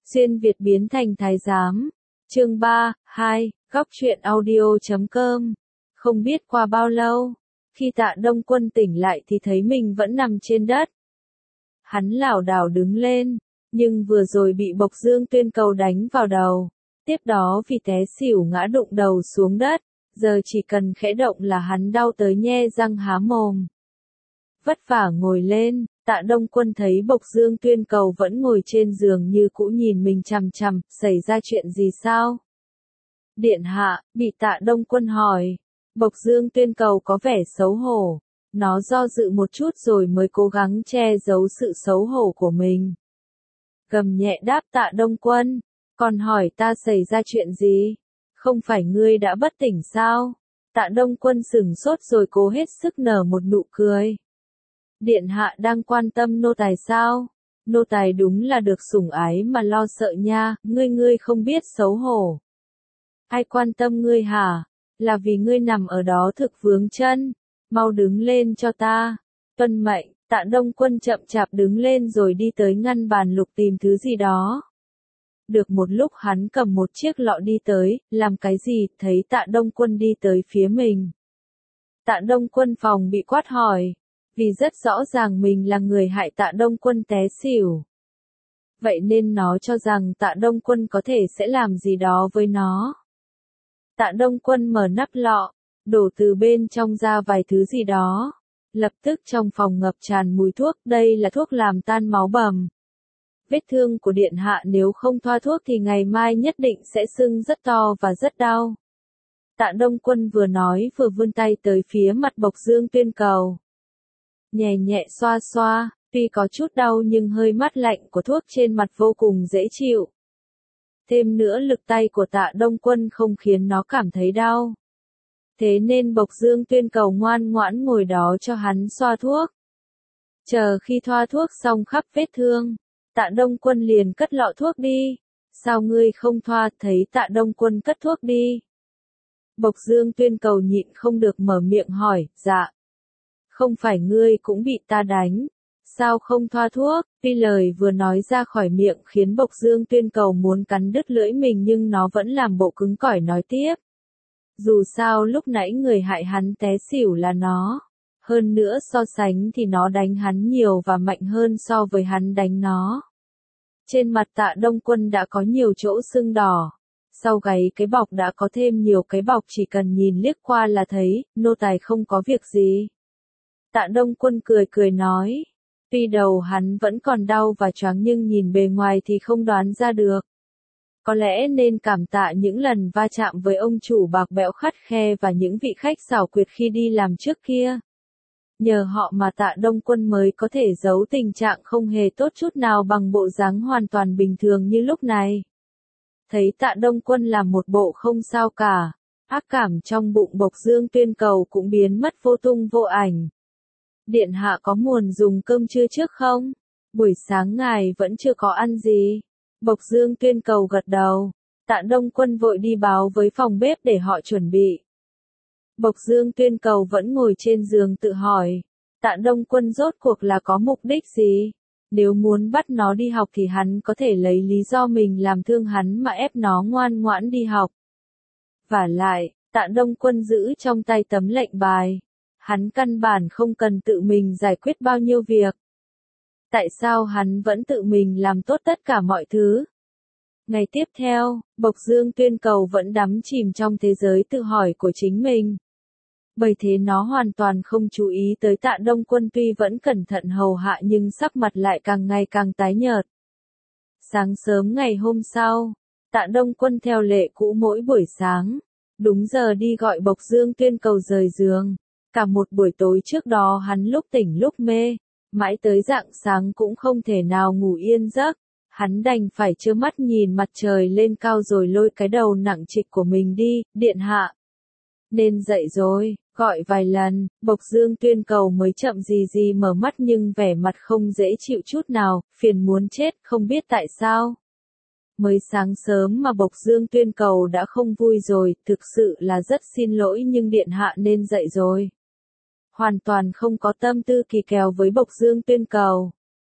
Xuyên Việt biến thành thái giám. Chương 3, 2, góc truyện audio.com. Không biết qua bao lâu, khi Tạ Đông Quân tỉnh lại thì thấy mình vẫn nằm trên đất. Hắn lảo đảo đứng lên, nhưng vừa rồi bị Bộc Dương Tuyên Cầu đánh vào đầu. Tiếp đó vì té xỉu ngã đụng đầu xuống đất, giờ chỉ cần khẽ động là hắn đau tới nhe răng há mồm. Vất vả ngồi lên, Tạ Đông Quân thấy Bộc Dương Tuyên Cầu vẫn ngồi trên giường như cũ nhìn mình chằm chằm, xảy ra chuyện gì sao? Điện hạ, bị Tạ Đông Quân hỏi. Bộc Dương Tuyên Cầu có vẻ xấu hổ. Nó do dự một chút rồi mới cố gắng che giấu sự xấu hổ của mình. Gầm nhẹ đáp Tạ Đông Quân, còn hỏi ta xảy ra chuyện gì? Không phải ngươi đã bất tỉnh sao? Tạ Đông Quân sửng sốt rồi cố hết sức nở một nụ cười. Điện hạ đang quan tâm nô tài sao? Nô tài đúng là được sủng ái mà lo sợ nha, ngươi không biết xấu hổ. Ai quan tâm ngươi hả? Là vì ngươi nằm ở đó thực vướng chân. Mau đứng lên cho ta. Tuân mệnh. Tạ Đông Quân chậm chạp đứng lên rồi đi tới ngăn bàn lục tìm thứ gì đó. Được một lúc hắn cầm một chiếc lọ đi tới, làm cái gì, thấy Tạ Đông Quân đi tới phía mình. Tạ Đông Quân phòng bị quát hỏi, vì rất rõ ràng mình là người hại Tạ Đông Quân té xỉu. Vậy nên nó cho rằng Tạ Đông Quân có thể sẽ làm gì đó với nó. Tạ Đông Quân mở nắp lọ, đổ từ bên trong ra vài thứ gì đó. Lập tức trong phòng ngập tràn mùi thuốc, đây là thuốc làm tan máu bầm. Vết thương của điện hạ nếu không thoa thuốc thì ngày mai nhất định sẽ sưng rất to và rất đau. Tạ Đông Quân vừa nói vừa vươn tay tới phía mặt Bộc Dương Tuyên Cầu. Nhẹ nhẹ xoa xoa, tuy có chút đau nhưng hơi mát lạnh của thuốc trên mặt vô cùng dễ chịu. Thêm nữa lực tay của Tạ Đông Quân không khiến nó cảm thấy đau. Thế nên Bộc Dương Tuyên Cầu ngoan ngoãn ngồi đó cho hắn xoa thuốc. Chờ khi thoa thuốc xong khắp vết thương, Tạ Đông Quân liền cất lọ thuốc đi. Sao ngươi không thoa? Thấy Tạ Đông Quân cất thuốc đi. Bộc Dương Tuyên Cầu nhịn không được mở miệng hỏi, dạ. Không phải ngươi cũng bị ta đánh. Sao không thoa thuốc? Tuy lời vừa nói ra khỏi miệng khiến Bộc Dương Tuyên Cầu muốn cắn đứt lưỡi mình nhưng nó vẫn làm bộ cứng cỏi nói tiếp. Dù sao lúc nãy người hại hắn té xỉu là nó. Hơn nữa so sánh thì nó đánh hắn nhiều và mạnh hơn so với hắn đánh nó. Trên mặt Tạ Đông Quân đã có nhiều chỗ sưng đỏ. Sau gáy cái bọc đã có thêm nhiều cái bọc, chỉ cần nhìn liếc qua là thấy, nô tài không có việc gì. Tạ Đông Quân cười nói. Tuy đầu hắn vẫn còn đau và choáng nhưng nhìn bề ngoài thì không đoán ra được. Có lẽ nên cảm tạ những lần va chạm với ông chủ bạc bẽo khắt khe và những vị khách xảo quyệt khi đi làm trước kia. Nhờ họ mà Tạ Đông Quân mới có thể giấu tình trạng không hề tốt chút nào bằng bộ dáng hoàn toàn bình thường như lúc này. Thấy Tạ Đông Quân làm một bộ không sao cả, ác cảm trong bụng Bộc Dương Tuyên Cầu cũng biến mất vô tung vô ảnh. Điện hạ có muốn dùng cơm trưa trước không? Buổi sáng ngài vẫn chưa có ăn gì. Bộc Dương Tuyên Cầu gật đầu. Tạ Đông Quân vội đi báo với phòng bếp để họ chuẩn bị. Bộc Dương Tuyên Cầu vẫn ngồi trên giường tự hỏi. Tạ Đông Quân rốt cuộc là có mục đích gì? Nếu muốn bắt nó đi học thì hắn có thể lấy lý do mình làm thương hắn mà ép nó ngoan ngoãn đi học. Vả lại, Tạ Đông Quân giữ trong tay tấm lệnh bài. Hắn căn bản không cần tự mình giải quyết bao nhiêu việc. Tại sao hắn vẫn tự mình làm tốt tất cả mọi thứ? Ngày tiếp theo, Bộc Dương Tuyên Cầu vẫn đắm chìm trong thế giới tự hỏi của chính mình. Bởi thế nó hoàn toàn không chú ý tới Tạ Đông Quân, tuy vẫn cẩn thận hầu hạ nhưng sắc mặt lại càng ngày càng tái nhợt. Sáng sớm ngày hôm sau, Tạ Đông Quân theo lệ cũ mỗi buổi sáng, đúng giờ đi gọi Bộc Dương Tuyên Cầu rời giường. Cả một buổi tối trước đó hắn lúc tỉnh lúc mê, mãi tới rạng sáng cũng không thể nào ngủ yên giấc. Hắn đành phải trơ mắt nhìn mặt trời lên cao rồi lôi cái đầu nặng trịch của mình đi. Điện hạ, nên dậy rồi. Gọi vài lần, Bộc Dương Tuyên Cầu mới chậm gì mở mắt nhưng vẻ mặt không dễ chịu chút nào, phiền muốn chết, không biết tại sao. Mới sáng sớm mà Bộc Dương Tuyên Cầu đã không vui rồi, thực sự là rất xin lỗi nhưng điện hạ nên dậy rồi. Hoàn toàn không có tâm tư kỳ kèo với Bộc Dương Tuyên Cầu.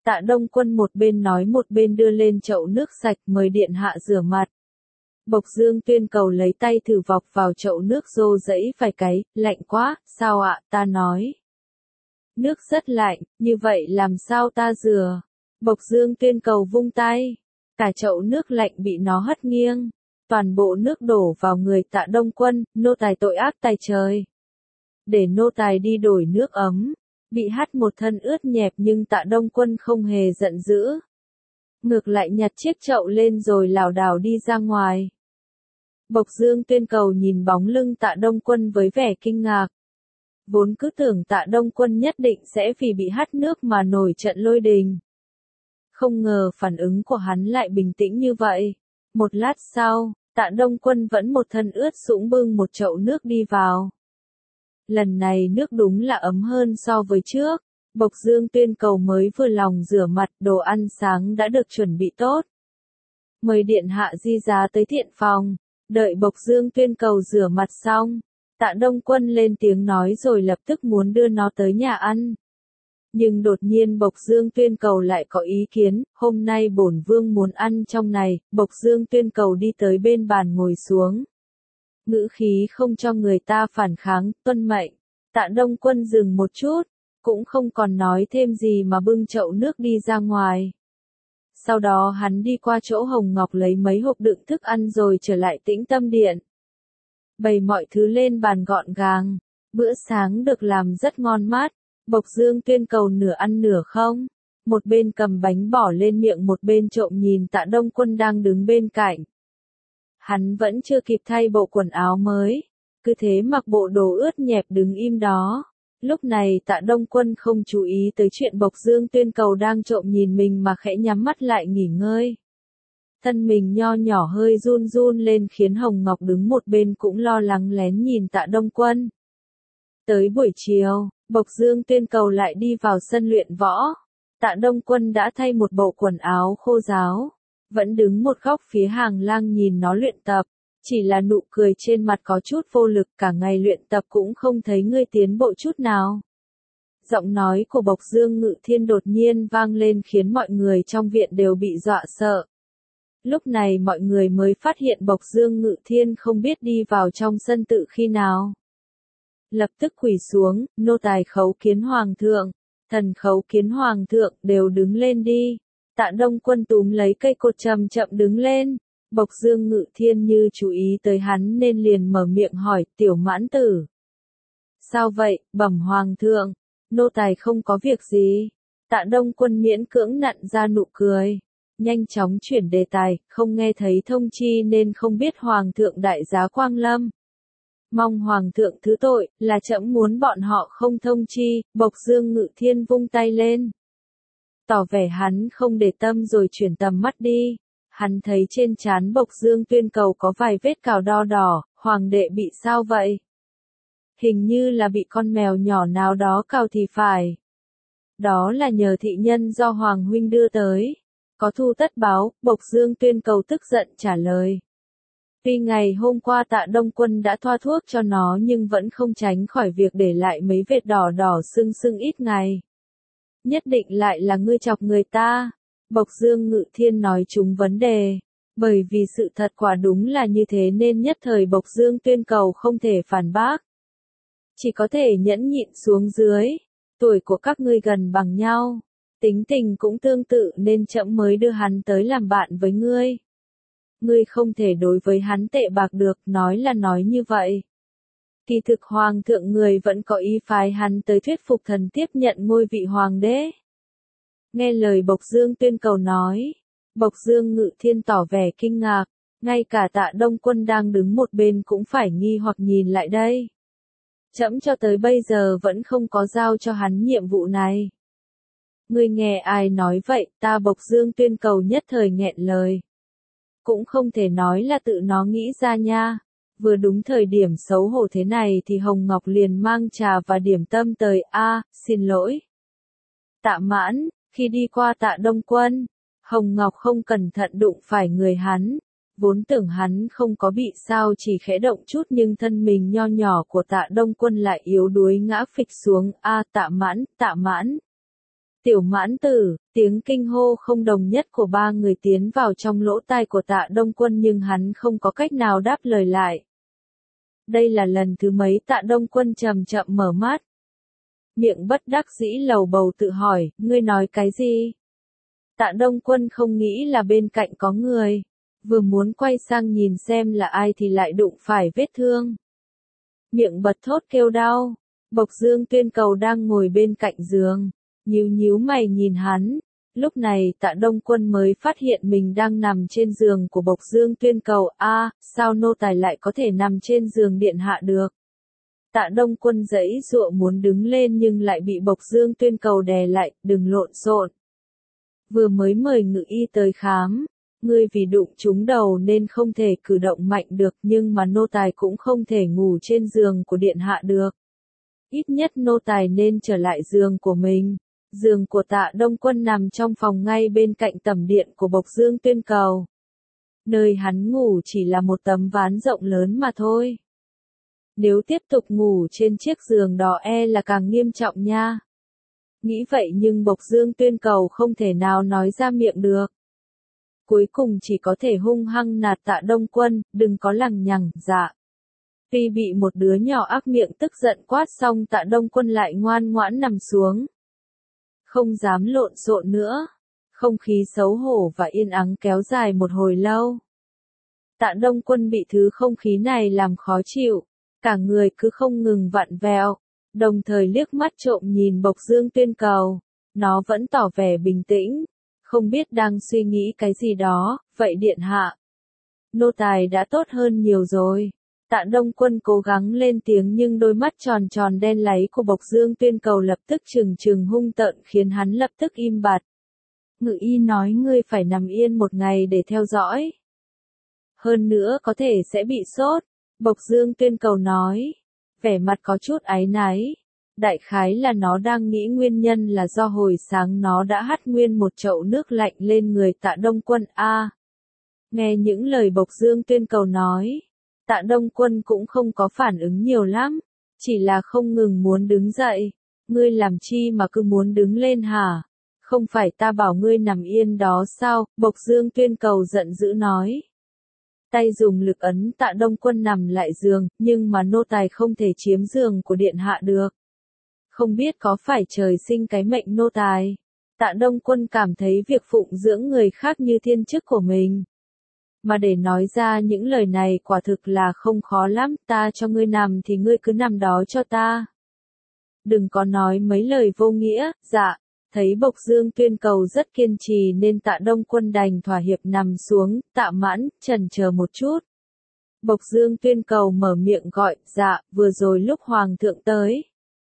Tạ Đông Quân một bên nói một bên đưa lên chậu nước sạch mời điện hạ rửa mặt. Bộc Dương Tuyên cầu lấy tay thử vọc vào chậu nước rô rẫy vài cái, lạnh quá, sao ạ, ta nói. Nước rất lạnh, như vậy làm sao ta rửa? Bộc Dương Tuyên cầu vung tay, cả chậu nước lạnh bị nó hất nghiêng, toàn bộ nước đổ vào người Tạ Đông Quân, nô tài tội ác tài trời. Để nô tài đi đổi nước ấm, bị hắt một thân ướt nhẹp nhưng Tạ Đông Quân không hề giận dữ. Ngược lại nhặt chiếc chậu lên rồi lảo đảo đi ra ngoài. Bộc Dương Tuyên cầu nhìn bóng lưng Tạ Đông Quân với vẻ kinh ngạc. Vốn cứ tưởng Tạ Đông Quân nhất định sẽ vì bị hắt nước mà nổi trận lôi đình. Không ngờ phản ứng của hắn lại bình tĩnh như vậy. Một lát sau, Tạ Đông Quân vẫn một thân ướt sũng bưng một chậu nước đi vào. Lần này nước đúng là ấm hơn so với trước. Bộc Dương Tuyên cầu mới vừa lòng rửa mặt, đồ ăn sáng đã được chuẩn bị tốt. Mời điện hạ di giá tới thiện phòng. Đợi Bộc Dương Tuyên cầu rửa mặt xong, Tạ Đông Quân lên tiếng nói rồi lập tức muốn đưa nó tới nhà ăn. Nhưng đột nhiên Bộc Dương Tuyên cầu lại có ý kiến, hôm nay bổn vương muốn ăn trong này. Bộc Dương Tuyên cầu đi tới bên bàn ngồi xuống. Ngữ khí không cho người ta phản kháng, tuân mệnh. Tạ Đông Quân dừng một chút, cũng không còn nói thêm gì mà bưng chậu nước đi ra ngoài. Sau đó hắn đi qua chỗ Hồng Ngọc lấy mấy hộp đựng thức ăn rồi trở lại Tĩnh Tâm Điện. Bày mọi thứ lên bàn gọn gàng, bữa sáng được làm rất ngon mát. Bộc Dương Tuyên cầu nửa ăn nửa không, một bên cầm bánh bỏ lên miệng một bên trộm nhìn Tạ Đông Quân đang đứng bên cạnh. Hắn vẫn chưa kịp thay bộ quần áo mới, cứ thế mặc bộ đồ ướt nhẹp đứng im đó. Lúc này Tạ Đông Quân không chú ý tới chuyện Bộc Dương Tuyên cầu đang trộm nhìn mình mà khẽ nhắm mắt lại nghỉ ngơi. Thân mình nho nhỏ hơi run run lên khiến Hồng Ngọc đứng một bên cũng lo lắng lén nhìn Tạ Đông Quân. Tới buổi chiều, Bộc Dương Tuyên cầu lại đi vào sân luyện võ. Tạ Đông Quân đã thay một bộ quần áo khô ráo, vẫn đứng một góc phía hàng lang nhìn nó luyện tập. Chỉ là nụ cười trên mặt có chút vô lực, cả ngày luyện tập cũng không thấy ngươi tiến bộ chút nào. Giọng nói của Bộc Dương Ngự Thiên đột nhiên vang lên khiến mọi người trong viện đều bị dọa sợ. Lúc này mọi người mới phát hiện Bộc Dương Ngự Thiên không biết đi vào trong sân tự khi nào. Lập tức quỳ xuống, nô tài khấu kiến hoàng thượng, thần khấu kiến hoàng thượng, đều đứng lên đi. Tạ Đông Quân túm lấy cây cột chậm chậm đứng lên. Bộc Dương Ngự Thiên như chú ý tới hắn nên liền mở miệng hỏi, Tiểu Mãn Tử. Sao vậy, bẩm hoàng thượng, nô tài không có việc gì. Tạ Đông Quân miễn cưỡng nặn ra nụ cười. Nhanh chóng chuyển đề tài, không nghe thấy thông chi nên không biết hoàng thượng đại giá quang lâm. Mong hoàng thượng thứ tội, là trẫm muốn bọn họ không thông chi. Bộc Dương Ngự Thiên vung tay lên, tỏ vẻ hắn không để tâm rồi chuyển tầm mắt đi. Hắn thấy trên trán Bộc Dương Tuyên cầu có vài vết cào đo đỏ, hoàng đệ bị sao vậy? Hình như là bị con mèo nhỏ nào đó cào thì phải. Đó là nhờ thị nhân do Hoàng huynh đưa tới. Có thu tất báo, Bộc Dương Tuyên cầu tức giận trả lời. Tuy ngày hôm qua Tạ Đông Quân đã thoa thuốc cho nó nhưng vẫn không tránh khỏi việc để lại mấy vết đỏ đỏ sưng sưng ít ngày. Nhất định lại là ngươi chọc người ta. Bộc Dương Ngự Thiên nói trúng vấn đề. Bởi vì sự thật quả đúng là như thế nên nhất thời Bộc Dương Tuyên cầu không thể phản bác. Chỉ có thể nhẫn nhịn xuống dưới. Tuổi của các ngươi gần bằng nhau. Tính tình cũng tương tự nên trẫm mới đưa hắn tới làm bạn với ngươi. Ngươi không thể đối với hắn tệ bạc được, nói là nói như vậy. Kỳ thực hoàng thượng người vẫn có ý phái hắn tới thuyết phục thần tiếp nhận ngôi vị hoàng đế. Nghe lời Bộc Dương Tuyên cầu nói, Bộc Dương Ngự Thiên tỏ vẻ kinh ngạc, ngay cả Tạ Đông Quân đang đứng một bên cũng phải nghi hoặc nhìn lại đây. Trẫm cho tới bây giờ vẫn không có giao cho hắn nhiệm vụ này. Ngươi nghe ai nói vậy, ta Bộc Dương Tuyên cầu nhất thời nghẹn lời. Cũng không thể nói là tự nó nghĩ ra nha. Vừa đúng thời điểm xấu hổ thế này thì Hồng Ngọc liền mang trà và điểm tâm tới. Xin lỗi. Tạ Mãn, khi đi qua Tạ Đông Quân, Hồng Ngọc không cẩn thận đụng phải người hắn. Vốn tưởng hắn không có bị sao chỉ khẽ động chút nhưng thân mình nho nhỏ của Tạ Đông Quân lại yếu đuối ngã phịch xuống. Tạ Mãn, Tạ Mãn. Tiểu Mãn Tử, tiếng kinh hô không đồng nhất của ba người tiến vào trong lỗ tai của Tạ Đông Quân nhưng hắn không có cách nào đáp lời lại. Đây là lần thứ mấy Tạ Đông Quân chậm chậm mở mắt. Miệng bất đắc dĩ lầu bầu tự hỏi, ngươi nói cái gì? Tạ Đông Quân không nghĩ là bên cạnh có người. Vừa muốn quay sang nhìn xem là ai thì lại đụng phải vết thương. Miệng bật thốt kêu đau. Bộc Dương Tuyên Cầu đang ngồi bên cạnh giường. Nhíu nhíu mày nhìn hắn. Lúc này Tạ Đông Quân mới phát hiện mình đang nằm trên giường của Bộc Dương Tuyên Cầu. Sao nô tài lại có thể nằm trên giường điện hạ được? Tạ Đông Quân giãy giụa muốn đứng lên nhưng lại bị Bộc Dương Tuyên Cầu đè lại, đừng lộn xộn. Vừa mới mời ngự y tới khám, ngươi vì đụng trúng đầu nên không thể cử động mạnh được nhưng mà nô tài cũng không thể ngủ trên giường của điện hạ được. Ít nhất nô tài nên trở lại giường của mình. Giường của Tạ Đông Quân nằm trong phòng ngay bên cạnh tẩm điện của Bộc Dương Tuyên Cầu. Nơi hắn ngủ chỉ là một tấm ván rộng lớn mà thôi. Nếu tiếp tục ngủ trên chiếc giường đó là càng nghiêm trọng nha. Nghĩ vậy nhưng Bộc Dương Tuyên Cầu không thể nào nói ra miệng được. Cuối cùng chỉ có thể hung hăng nạt Tạ Đông Quân, đừng có lằng nhằng, dạ. Tuy bị một đứa nhỏ ác miệng tức giận quát xong Tạ Đông Quân lại ngoan ngoãn nằm xuống. Không dám lộn xộn nữa. Không khí xấu hổ và yên ắng kéo dài một hồi lâu. Tạ Đông Quân bị thứ không khí này làm khó chịu. Cả người cứ không ngừng vặn vẹo. Đồng thời liếc mắt trộm nhìn Bộc Dương Tuyên Cầu. Nó vẫn tỏ vẻ bình tĩnh. Không biết đang suy nghĩ cái gì đó, vậy điện hạ. Nô tài đã tốt hơn nhiều rồi. Tạ Đông Quân cố gắng lên tiếng nhưng đôi mắt tròn tròn đen láy của Bộc Dương Tuyên Cầu lập tức trừng trừng hung tợn khiến hắn lập tức im bặt. Ngự y nói ngươi phải nằm yên một ngày để theo dõi. Hơn nữa có thể sẽ bị sốt. Bộc Dương Tuyên Cầu nói. Vẻ mặt có chút áy náy. Đại khái là nó đang nghĩ nguyên nhân là do hồi sáng nó đã hắt nguyên một chậu nước lạnh lên người Tạ Đông Quân. Nghe những lời Bộc Dương Tuyên Cầu nói. Tạ Đông Quân cũng không có phản ứng nhiều lắm. Chỉ là không ngừng muốn đứng dậy. Ngươi làm chi mà cứ muốn đứng lên hả? Không phải ta bảo ngươi nằm yên đó sao? Bộc Dương Tuyên Cầu giận dữ nói. Tay dùng lực ấn Tạ Đông Quân nằm lại giường, nhưng mà nô tài không thể chiếm giường của điện hạ được. Không biết có phải trời sinh cái mệnh nô tài. Tạ Đông Quân cảm thấy việc phụng dưỡng người khác như thiên chức của mình. Mà để nói ra những lời này quả thực là không khó lắm, ta cho ngươi nằm thì ngươi cứ nằm đó cho ta. Đừng có nói mấy lời vô nghĩa, dạ. Thấy Bộc Dương Tuyên Cầu rất kiên trì nên Tạ Đông Quân đành thỏa hiệp nằm xuống, Tạ Mãn, chần chờ một chút. Bộc Dương Tuyên Cầu mở miệng gọi, dạ, vừa rồi lúc Hoàng thượng tới.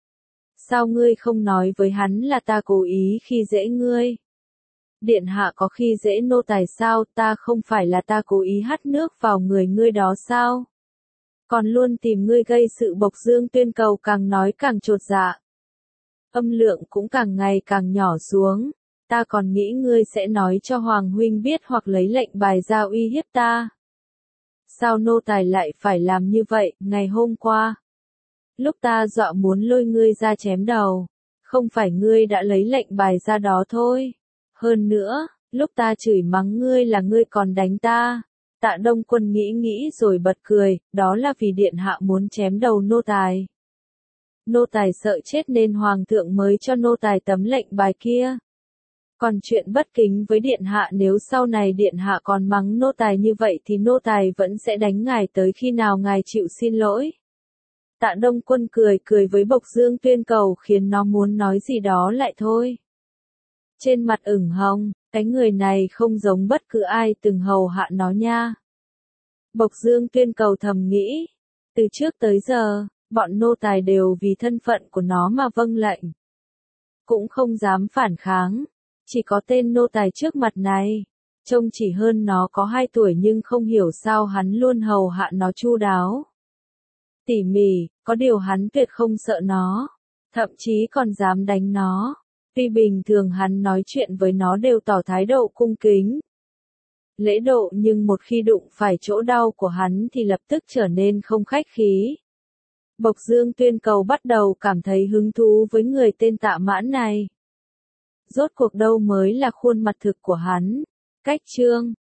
Sao ngươi không nói với hắn là ta cố ý khi dễ ngươi? Điện hạ có khi dễ nô tài sao, ta không phải là ta cố ý hắt nước vào người ngươi đó sao? Còn luôn tìm ngươi gây sự. Bộc Dương Tuyên Cầu càng nói càng chột dạ. Âm lượng cũng càng ngày càng nhỏ xuống. Ta còn nghĩ ngươi sẽ nói cho Hoàng huynh biết hoặc lấy lệnh bài ra uy hiếp ta. Sao nô tài lại phải làm như vậy? Ngày hôm qua, lúc ta dọa muốn lôi ngươi ra chém đầu, không phải ngươi đã lấy lệnh bài ra đó thôi. Hơn nữa, lúc ta chửi mắng ngươi là ngươi còn đánh ta. Tạ Đông Quân nghĩ nghĩ rồi bật cười, đó là vì điện hạ muốn chém đầu nô tài. Nô tài sợ chết nên Hoàng thượng mới cho nô tài tấm lệnh bài kia. Còn chuyện bất kính với điện hạ, nếu sau này điện hạ còn mắng nô tài như vậy thì nô tài vẫn sẽ đánh ngài tới khi nào ngài chịu xin lỗi. Tạ Đông Quân cười cười với Bộc Dương Tuyên Cầu khiến nó muốn nói gì đó lại thôi. Trên mặt ửng hồng, cái người này không giống bất cứ ai từng hầu hạ nó nha. Bộc Dương Tuyên Cầu thầm nghĩ. Từ trước tới giờ, bọn nô tài đều vì thân phận của nó mà vâng lệnh. Cũng không dám phản kháng. Chỉ có tên nô tài trước mặt này. Trông chỉ hơn nó có 2 tuổi nhưng không hiểu sao hắn luôn hầu hạ nó chu đáo. Tỉ mỉ, có điều hắn tuyệt không sợ nó. Thậm chí còn dám đánh nó. Tuy bình thường hắn nói chuyện với nó đều tỏ thái độ cung kính, lễ độ nhưng một khi đụng phải chỗ đau của hắn thì lập tức trở nên không khách khí. Bộc Dương Tuyên Cầu bắt đầu cảm thấy hứng thú với người tên Tạ Mãn này. Rốt cuộc đâu mới là khuôn mặt thực của hắn. Cách chương